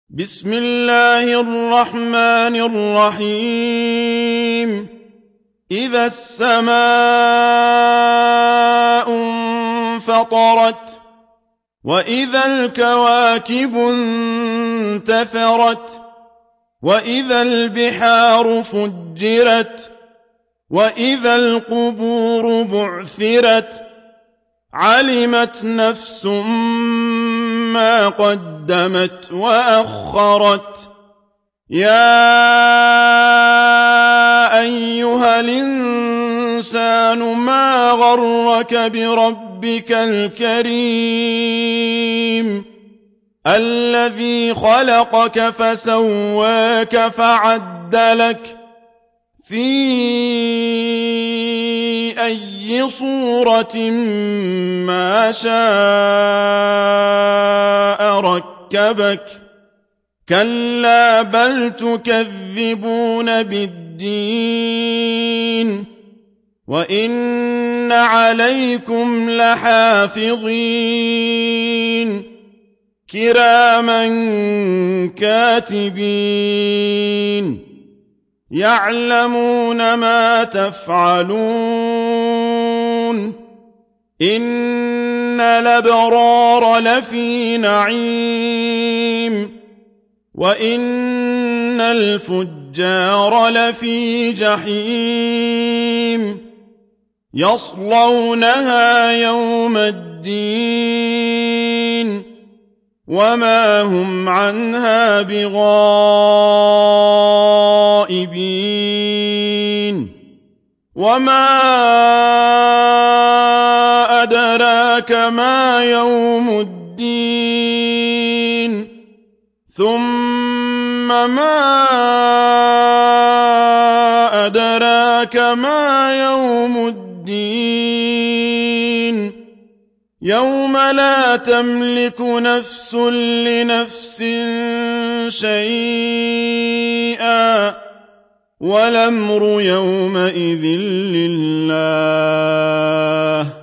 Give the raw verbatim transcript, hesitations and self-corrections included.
بسم الله الرحمن الرحيم إذا السماء انفطرت وإذا الكواكب انتثرت وإذا البحار فجرت وإذا القبور بعثرت علمت نفس ما قدمت وأخرت يا أيها الإنسان ما غرك بربك الكريم الذي خلقك فسواك فعدلك في أي صورة ما شاء ركبك كلا بل تكذبون بالدين وإن عليكم لحافظين كراما كاتبين يعلمون ما تفعلون إن الأبرار لفي نعيم وإن الفجار لفي جحيم يصلونها يوم الدين وما هم عنها بغائبين وما أدراك ما يوم الدين ثم ما أدراك ما يوم الدين يوم لا تملك نفس لنفس شيئا والأمر يومئذ لله